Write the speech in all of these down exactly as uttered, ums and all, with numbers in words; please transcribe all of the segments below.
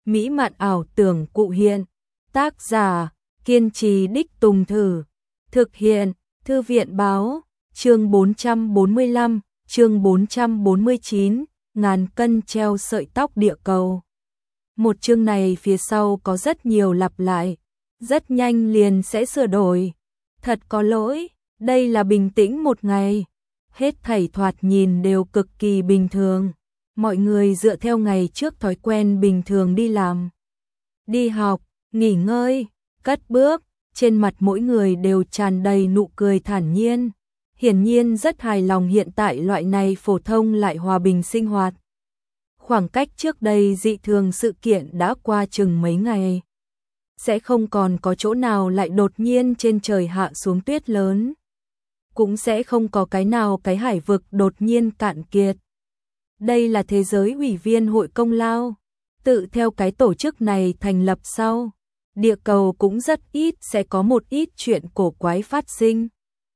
mỹ mạn ảo tưởng cụ hiện. Tác giả, kiên trì đích tùng thử. Thực hiện, Thư viện báo, chương bốn trăm bốn mươi lăm, chương bốn trăm bốn mươi chín, ngàn cân treo sợi tóc địa cầu. Một chương này phía sau có rất nhiều lặp lại, rất nhanh liền sẽ sửa đổi. Thật có lỗi, đây là bình tĩnh một ngày. Hết thảy thoạt nhìn đều cực kỳ bình thường. Mọi người dựa theo ngày trước thói quen bình thường đi làm, đi học, nghỉ ngơi, cất bước, trên mặt mỗi người đều tràn đầy nụ cười thản nhiên. Hiển nhiên rất hài lòng hiện tại loại này phổ thông lại hòa bình sinh hoạt. Khoảng cách trước đây dị thường sự kiện đã qua chừng mấy ngày. Sẽ không còn có chỗ nào lại đột nhiên trên trời hạ xuống tuyết lớn. Cũng sẽ không có cái nào cái hải vực đột nhiên cạn kiệt. Đây là thế giới ủy viên hội công lao. Tự theo cái tổ chức này thành lập sau, địa cầu cũng rất ít sẽ có một ít chuyện cổ quái phát sinh.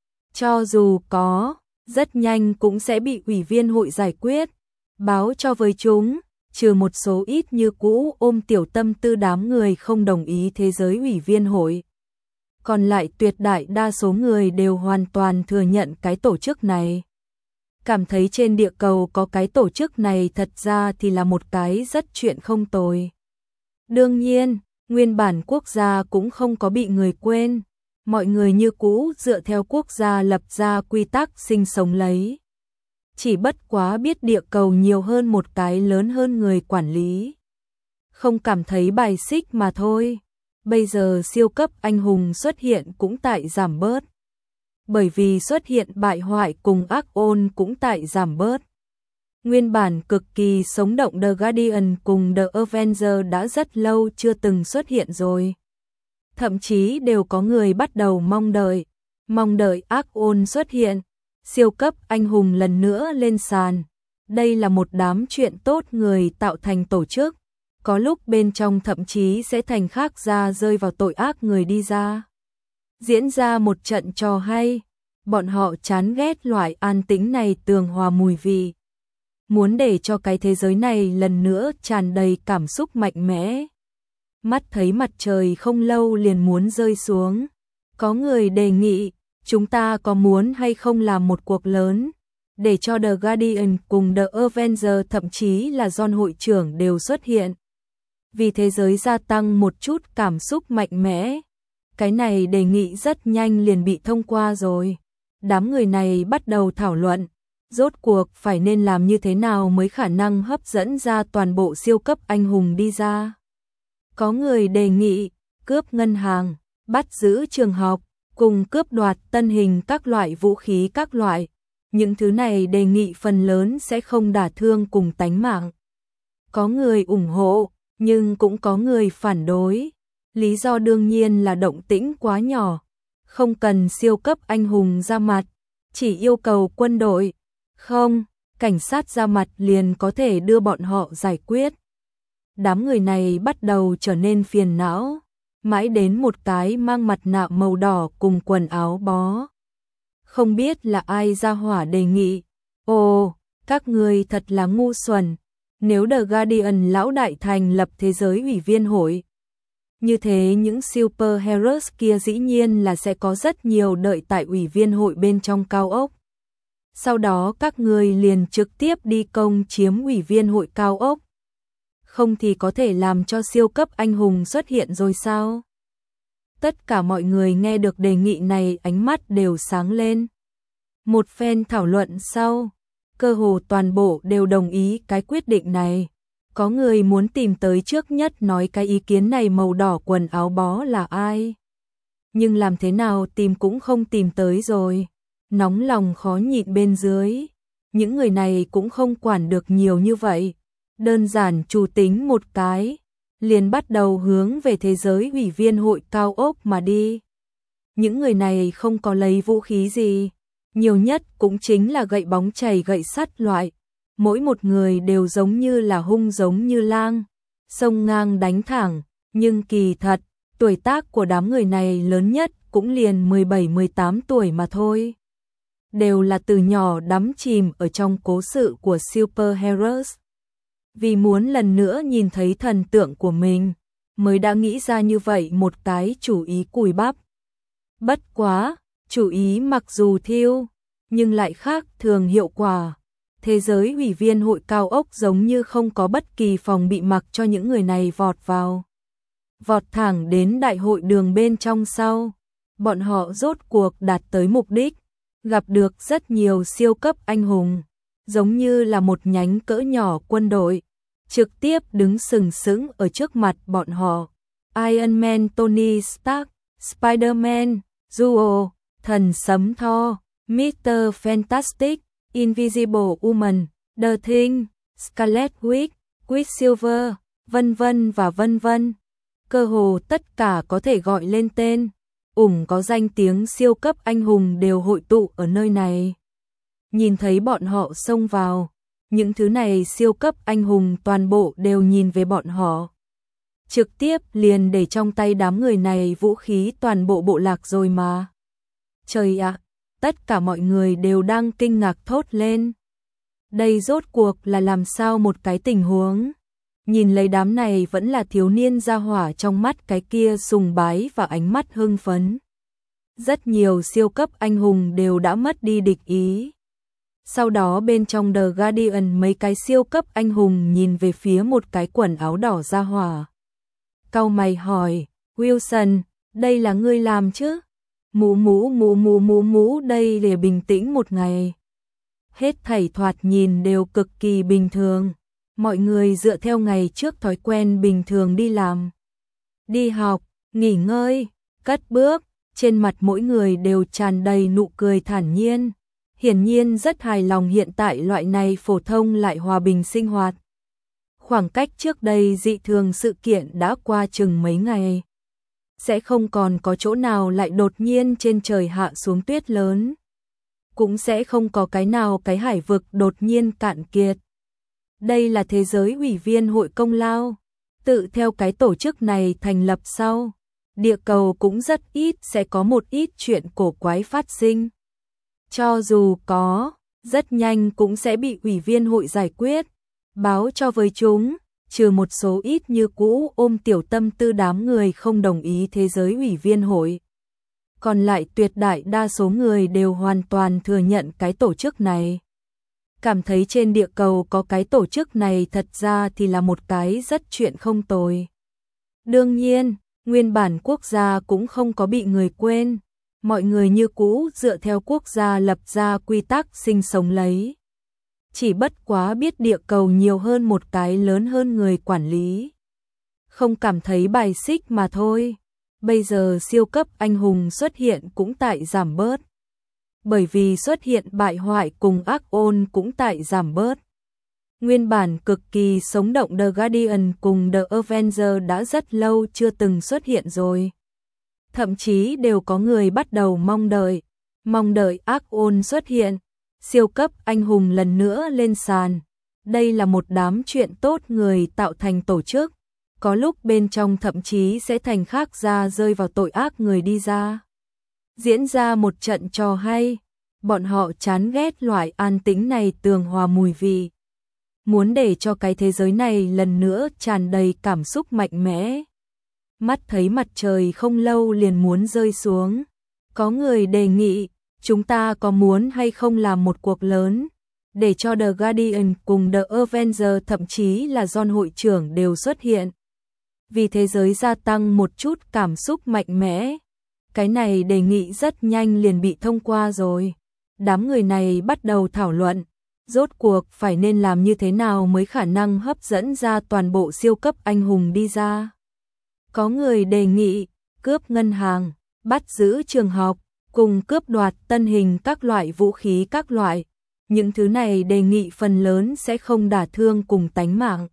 Cho dù có, rất nhanh cũng sẽ bị ủy viên hội giải quyết, báo cho với chúng, trừ một số ít như cũ ôm tiểu tâm tư đám người không đồng ý thế giới ủy viên hội. Còn lại tuyệt đại đa số người đều hoàn toàn thừa nhận cái tổ chức này. Cảm thấy trên địa cầu có cái tổ chức này thật ra thì là một cái rất chuyện không tồi. Đương nhiên, nguyên bản quốc gia cũng không có bị người quên. Mọi người như cũ dựa theo quốc gia lập ra quy tắc sinh sống lấy. Chỉ bất quá biết địa cầu nhiều hơn một cái lớn hơn người quản lý. Không cảm thấy bài xích mà thôi. Bây giờ siêu cấp anh hùng xuất hiện cũng tại giảm bớt. Bởi vì xuất hiện bại hoại cùng ác ôn cũng tại giảm bớt. Nguyên bản cực kỳ sống động The Guardian cùng The Avenger đã rất lâu chưa từng xuất hiện rồi. Thậm chí đều có người bắt đầu mong đợi, mong đợi ác ôn xuất hiện, siêu cấp anh hùng lần nữa lên sàn. Đây là một đám chuyện tốt người tạo thành tổ chức, có lúc bên trong thậm chí sẽ thành khác ra rơi vào tội ác người đi ra. Diễn ra một trận trò hay, bọn họ chán ghét loại an tĩnh này tường hòa mùi vị. Muốn để cho cái thế giới này lần nữa tràn đầy cảm xúc mạnh mẽ. Mắt thấy mặt trời không lâu liền muốn rơi xuống. Có người đề nghị, chúng ta có muốn hay không làm một cuộc lớn, để cho The Guardian cùng The Avenger thậm chí là John hội trưởng đều xuất hiện. Vì thế giới gia tăng một chút cảm xúc mạnh mẽ. Cái này đề nghị rất nhanh liền bị thông qua rồi. Đám người này bắt đầu thảo luận, rốt cuộc phải nên làm như thế nào mới khả năng hấp dẫn ra toàn bộ siêu cấp anh hùng đi ra. Có người đề nghị, cướp ngân hàng, bắt giữ trường học, cùng cướp đoạt tân hình các loại vũ khí các loại. Những thứ này đề nghị phần lớn sẽ không đả thương cùng tánh mạng. Có người ủng hộ, nhưng cũng có người phản đối. Lý do đương nhiên là động tĩnh quá nhỏ. Không cần siêu cấp anh hùng ra mặt, chỉ yêu cầu quân đội. Không, cảnh sát ra mặt liền có thể đưa bọn họ giải quyết. Đám người này bắt đầu trở nên phiền não, mãi đến một cái mang mặt nạ màu đỏ cùng quần áo bó. Không biết là ai ra hỏa đề nghị, ồ, các người thật là ngu xuẩn, nếu The Guardian lão đại thành lập thế giới ủy viên hội. Như thế những superheroes kia dĩ nhiên là sẽ có rất nhiều đợi tại ủy viên hội bên trong cao ốc. Sau đó các người liền trực tiếp đi công chiếm ủy viên hội cao ốc. Không thì có thể làm cho siêu cấp anh hùng xuất hiện rồi sao? Tất cả mọi người nghe được đề nghị này ánh mắt đều sáng lên. Một phen thảo luận sau, cơ hồ toàn bộ đều đồng ý cái quyết định này. Có người muốn tìm tới trước nhất nói cái ý kiến này màu đỏ quần áo bó là ai. Nhưng làm thế nào tìm cũng không tìm tới rồi. Nóng lòng khó nhịn bên dưới. Những người này cũng không quản được nhiều như vậy. Đơn giản chủ tính một cái, liền bắt đầu hướng về thế giới ủy viên hội cao ốc mà đi. Những người này không có lấy vũ khí gì, nhiều nhất cũng chính là gậy bóng chày gậy sắt loại. Mỗi một người đều giống như là hung giống như lang, xông ngang đánh thẳng, nhưng kỳ thật, tuổi tác của đám người này lớn nhất cũng liền mười bảy mười tám tuổi mà thôi. Đều là từ nhỏ đắm chìm ở trong cố sự của superheroes. Vì muốn lần nữa nhìn thấy thần tượng của mình, mới đã nghĩ ra như vậy một cái chủ ý cùi bắp. Bất quá, chủ ý mặc dù thiêu, nhưng lại khác thường hiệu quả. Thế giới ủy viên hội cao ốc giống như không có bất kỳ phòng bị mặc cho những người này vọt vào. Vọt thẳng đến đại hội đường bên trong sau. Bọn họ rốt cuộc đạt tới mục đích, gặp được rất nhiều siêu cấp anh hùng, giống như là một nhánh cỡ nhỏ quân đội, trực tiếp đứng sừng sững ở trước mặt bọn họ. Iron Man Tony Stark, Spider-Man, Duo, Thần Sấm Thor, mít-tơ Fantastic, Invisible Woman, The Thing, Scarlet Witch, Quicksilver, vân vân và vân vân. Cơ hồ tất cả có thể gọi lên tên, ủng có danh tiếng siêu cấp anh hùng đều hội tụ ở nơi này. Nhìn thấy bọn họ xông vào, những thứ này siêu cấp anh hùng toàn bộ đều nhìn về bọn họ. Trực tiếp liền để trong tay đám người này vũ khí toàn bộ bộ lạc rồi mà. Trời ạ, tất cả mọi người đều đang kinh ngạc thốt lên. Đây rốt cuộc là làm sao một cái tình huống? Nhìn lấy đám này vẫn là thiếu niên ra hỏa trong mắt cái kia sùng bái và ánh mắt hưng phấn. Rất nhiều siêu cấp anh hùng đều đã mất đi địch ý. Sau đó bên trong The Guardian mấy cái siêu cấp anh hùng nhìn về phía một cái quần áo đỏ ra hỏa. Cau mày hỏi, Wilson, đây là ngươi làm chứ? Mũ mũ mũ mũ mũ mũ đây để bình tĩnh một ngày. Hết thảy thoạt nhìn đều cực kỳ bình thường. Mọi người dựa theo ngày trước thói quen bình thường đi làm, đi học, nghỉ ngơi, cất bước, trên mặt mỗi người đều tràn đầy nụ cười thản nhiên. Hiển nhiên rất hài lòng hiện tại loại này phổ thông lại hòa bình sinh hoạt. Khoảng cách trước đây dị thường sự kiện đã qua chừng mấy ngày. Sẽ không còn có chỗ nào lại đột nhiên trên trời hạ xuống tuyết lớn. Cũng sẽ không có cái nào cái hải vực đột nhiên cạn kiệt. Đây là thế giới ủy viên hội công lao. Tự theo cái tổ chức này thành lập sau, địa cầu cũng rất ít sẽ có một ít chuyện cổ quái phát sinh. Cho dù có, rất nhanh cũng sẽ bị ủy viên hội giải quyết, báo cho với chúng, trừ một số ít như cũ ôm tiểu tâm tư đám người không đồng ý thế giới ủy viên hội. Còn lại tuyệt đại đa số người đều hoàn toàn thừa nhận cái tổ chức này. Cảm thấy trên địa cầu có cái tổ chức này thật ra thì là một cái rất chuyện không tồi. Đương nhiên, nguyên bản quốc gia cũng không có bị người quên. Mọi người như cũ dựa theo quốc gia lập ra quy tắc sinh sống lấy. Chỉ bất quá biết địa cầu nhiều hơn một cái lớn hơn người quản lý. Không cảm thấy bài xích mà thôi. Bây giờ siêu cấp anh hùng xuất hiện cũng tại giảm bớt. Bởi vì xuất hiện bại hoại cùng ác ôn cũng tại giảm bớt. Nguyên bản cực kỳ sống động The Guardian cùng The Avenger đã rất lâu chưa từng xuất hiện rồi. Thậm chí đều có người bắt đầu mong đợi, mong đợi ác ôn xuất hiện, siêu cấp anh hùng lần nữa lên sàn. Đây là một đám chuyện tốt người tạo thành tổ chức, có lúc bên trong thậm chí sẽ thành khác ra rơi vào tội ác người đi ra. Diễn ra một trận trò hay, bọn họ chán ghét loại an tĩnh này tường hòa mùi vị. Muốn để cho cái thế giới này lần nữa tràn đầy cảm xúc mạnh mẽ. Mắt thấy mặt trời không lâu liền muốn rơi xuống. Có người đề nghị, chúng ta có muốn hay không làm một cuộc lớn, để cho The Guardian cùng The Avenger thậm chí là John hội trưởng đều xuất hiện. Vì thế giới gia tăng một chút cảm xúc mạnh mẽ. Cái này đề nghị rất nhanh liền bị thông qua rồi. Đám người này bắt đầu thảo luận, rốt cuộc phải nên làm như thế nào mới khả năng hấp dẫn ra toàn bộ siêu cấp anh hùng đi ra. Có người đề nghị, cướp ngân hàng, bắt giữ trường học, cùng cướp đoạt tân hình các loại vũ khí các loại. Những thứ này đề nghị phần lớn sẽ không đả thương cùng tánh mạng.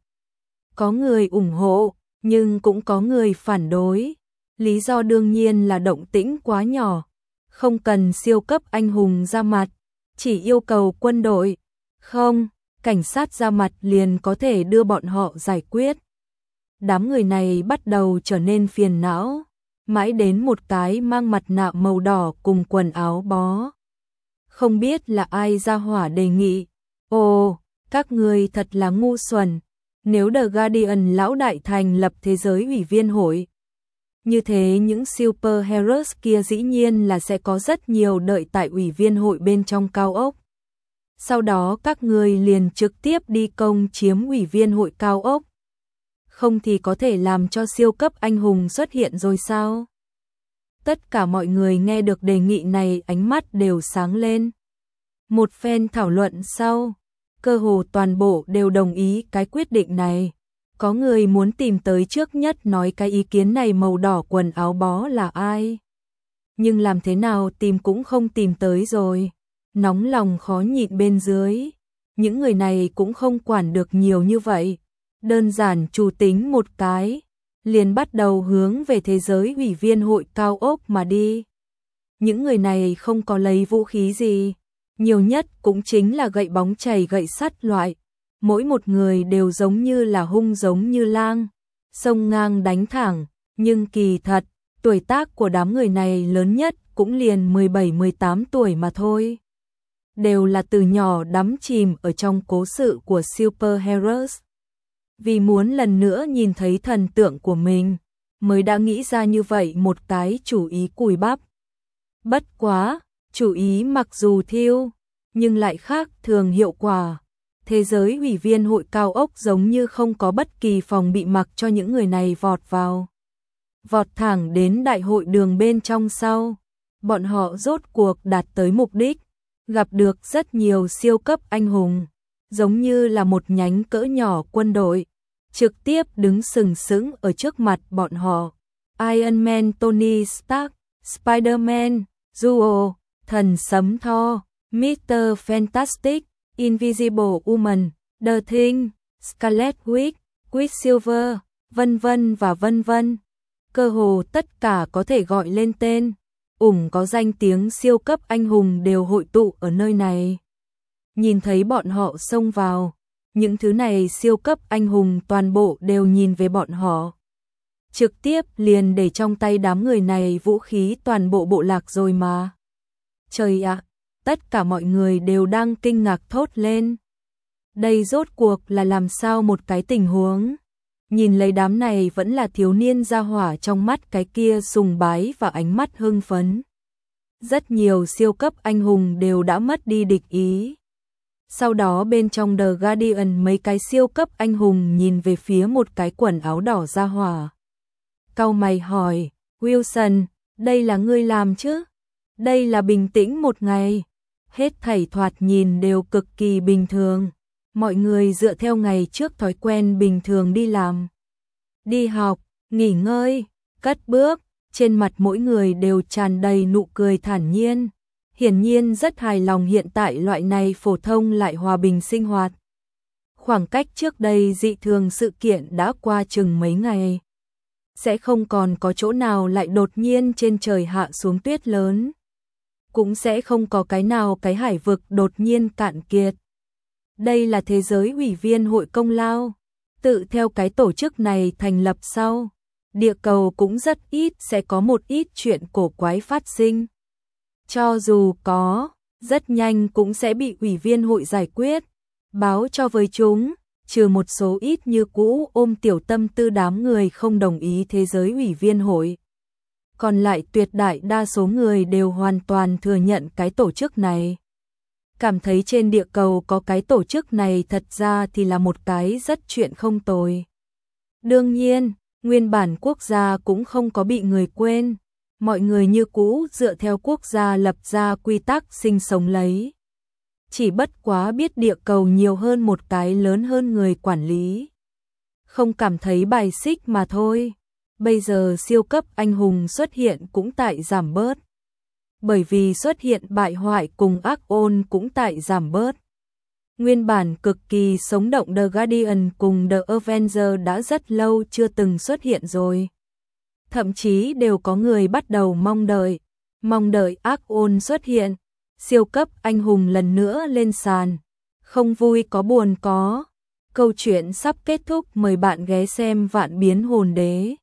Có người ủng hộ, nhưng cũng có người phản đối. Lý do đương nhiên là động tĩnh quá nhỏ, không cần siêu cấp anh hùng ra mặt, chỉ yêu cầu quân đội, không, cảnh sát ra mặt liền có thể đưa bọn họ giải quyết. Đám người này bắt đầu trở nên phiền não, mãi đến một cái mang mặt nạ màu đỏ cùng quần áo bó. Không biết là ai ra hỏa đề nghị, ồ, các người thật là ngu xuẩn, Nếu The Guardian lão đại thành lập thế giới ủy viên hội, như thế những superheroes kia dĩ nhiên là sẽ có rất nhiều đợi tại ủy viên hội bên trong cao ốc. Sau đó các người liền trực tiếp đi công chiếm ủy viên hội cao ốc. Không thì có thể làm cho siêu cấp anh hùng xuất hiện rồi sao? Tất cả mọi người nghe được đề nghị này ánh mắt đều sáng lên. Một phen thảo luận sau, cơ hồ toàn bộ đều đồng ý cái quyết định này. Có người muốn tìm tới trước nhất nói cái ý kiến này màu đỏ quần áo bó là ai. Nhưng làm thế nào tìm cũng không tìm tới rồi. Nóng lòng khó nhịn bên dưới. Những người này cũng không quản được nhiều như vậy. Đơn giản chủ tính một cái, liền bắt đầu hướng về thế giới ủy viên hội cao ốc mà đi. Những người này không có lấy vũ khí gì, nhiều nhất cũng chính là gậy bóng chày gậy sắt loại. Mỗi một người đều giống như là hung giống như lang, sông ngang đánh thẳng, nhưng kỳ thật, tuổi tác của đám người này lớn nhất cũng liền mười bảy mười tám tuổi mà thôi. Đều là từ nhỏ đắm chìm ở trong cố sự của superheroes. Vì muốn lần nữa nhìn thấy thần tượng của mình, mới đã nghĩ ra như vậy một cái chủ ý cùi bắp. Bất quá, chủ ý mặc dù thiêu, nhưng lại khác thường hiệu quả. Thế giới ủy viên hội cao ốc giống như không có bất kỳ phòng bị mặc cho những người này vọt vào. Vọt thẳng đến đại hội đường bên trong sau. Bọn họ rốt cuộc đạt tới mục đích, gặp được rất nhiều siêu cấp anh hùng, giống như là một nhánh cỡ nhỏ quân đội, trực tiếp đứng sừng sững ở trước mặt bọn họ. Iron Man, Tony Stark, Spider-Man, Duo, Thần Sấm Thor, mít-tơ Fantastic, Invisible Woman, The Thing, Scarlet Witch, Quicksilver, vân vân và vân vân. Cơ hồ tất cả có thể gọi lên tên, ủng có danh tiếng siêu cấp anh hùng đều hội tụ ở nơi này. Nhìn thấy bọn họ xông vào, những thứ này siêu cấp anh hùng toàn bộ đều nhìn về bọn họ. Trực tiếp liền để trong tay đám người này vũ khí toàn bộ bộ lạc rồi mà. Trời ạ, tất cả mọi người đều đang kinh ngạc thốt lên. Đây rốt cuộc là làm sao một cái tình huống? Nhìn lấy đám này vẫn là thiếu niên gia hỏa trong mắt cái kia sùng bái và ánh mắt hưng phấn. Rất nhiều siêu cấp anh hùng đều đã mất đi địch ý. Sau đó bên trong The Guardian mấy cái siêu cấp anh hùng nhìn về phía một cái quần áo đỏ gia hỏa. Cau mày hỏi, Wilson, đây là ngươi làm chứ? Đây là bình tĩnh một ngày. Hết thảy thoạt nhìn đều cực kỳ bình thường. Mọi người dựa theo ngày trước thói quen bình thường đi làm. Đi học, nghỉ ngơi, cất bước, trên mặt mỗi người đều tràn đầy nụ cười thản nhiên. Hiển nhiên rất hài lòng hiện tại loại này phổ thông lại hòa bình sinh hoạt. Khoảng cách trước đây dị thường sự kiện đã qua chừng mấy ngày. Sẽ không còn có chỗ nào lại đột nhiên trên trời hạ xuống tuyết lớn. Cũng sẽ không có cái nào cái hải vực đột nhiên cạn kiệt. Đây là thế giới ủy viên hội công lao. Tự theo cái tổ chức này thành lập sau, địa cầu cũng rất ít sẽ có một ít chuyện cổ quái phát sinh. Cho dù có, rất nhanh cũng sẽ bị ủy viên hội giải quyết, báo cho với chúng, trừ một số ít như cũ ôm tiểu tâm tư đám người không đồng ý thế giới ủy viên hội. Còn lại tuyệt đại đa số người đều hoàn toàn thừa nhận cái tổ chức này. Cảm thấy trên địa cầu có cái tổ chức này thật ra thì là một cái rất chuyện không tồi. Đương nhiên, nguyên bản quốc gia cũng không có bị người quên. Mọi người như cũ dựa theo quốc gia lập ra quy tắc sinh sống lấy. Chỉ bất quá biết địa cầu nhiều hơn một cái lớn hơn người quản lý. Không cảm thấy bài xích mà thôi. Bây giờ siêu cấp anh hùng xuất hiện cũng tại giảm bớt. Bởi vì xuất hiện bại hoại cùng ác ôn cũng tại giảm bớt. Nguyên bản cực kỳ sống động The Guardian cùng The Avenger đã rất lâu chưa từng xuất hiện rồi. Thậm chí đều có người bắt đầu mong đợi, mong đợi ác ôn xuất hiện, siêu cấp anh hùng lần nữa lên sàn. Không vui có buồn có. Câu chuyện sắp kết thúc, mời bạn ghé xem Vạn Biến Hồn Đế.